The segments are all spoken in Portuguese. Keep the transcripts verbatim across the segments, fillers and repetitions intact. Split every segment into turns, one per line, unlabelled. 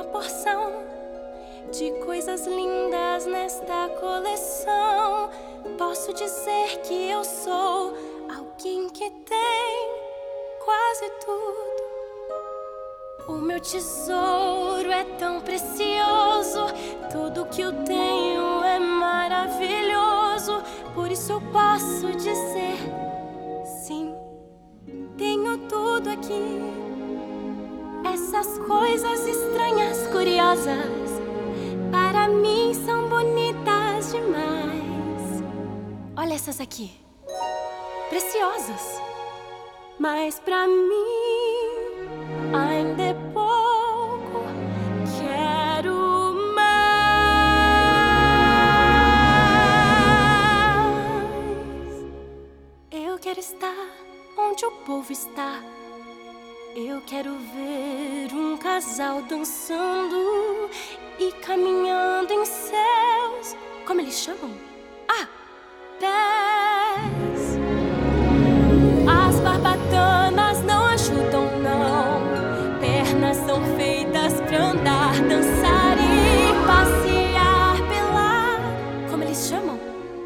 porção de coisas lindas nesta coleção. Posso dizer que eu sou alguém que tem quase tudo. O meu tesouro é tão precioso, tudo que eu tenho é maravilhoso. Por isso eu posso dizer sim, tenho tudo aqui. Essas coisas estranhas, curiosas, para mim são bonitas demais. Olha essas aqui, preciosas, mas pra mim ainda é pouco. Quero mais. Eu quero estar onde o povo está. Eu quero ver um casal dançando e caminhando em céus. Como eles chamam? Ah, pés. As barbatanas não ajudam, não. Pernas são feitas pra andar, dançar e passear pela... Como eles chamam?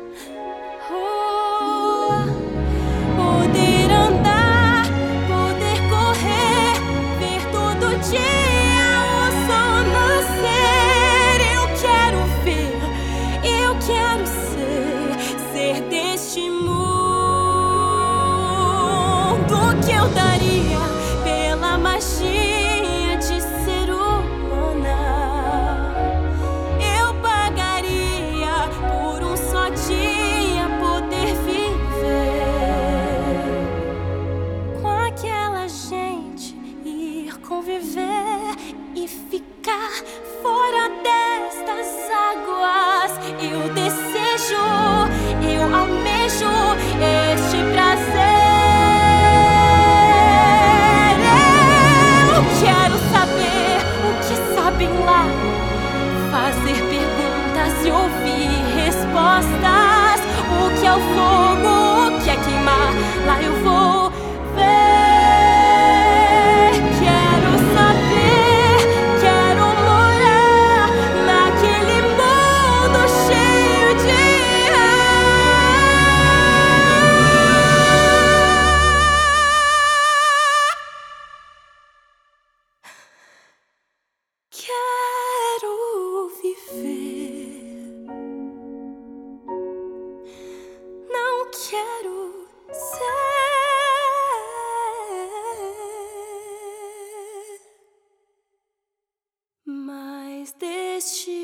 Rua. Poder andar, poder correr, ver todo dia o sol nascer. Eu quero ver, eu quero ser, ser deste mundo. Que eu daria pela magia de ser humana. Eu pagaria por um só dia poder viver com aquela gente, ir conviver e ficar fora destas águas. Eu desejo, eu almejo este prazer. Fazer perguntas e ouvir respostas. O que é o fogo, o que é queimar? Lá eu vou ver. Quero saber, quero morar naquele mundo cheio de Quero viver, não quero ser mais deste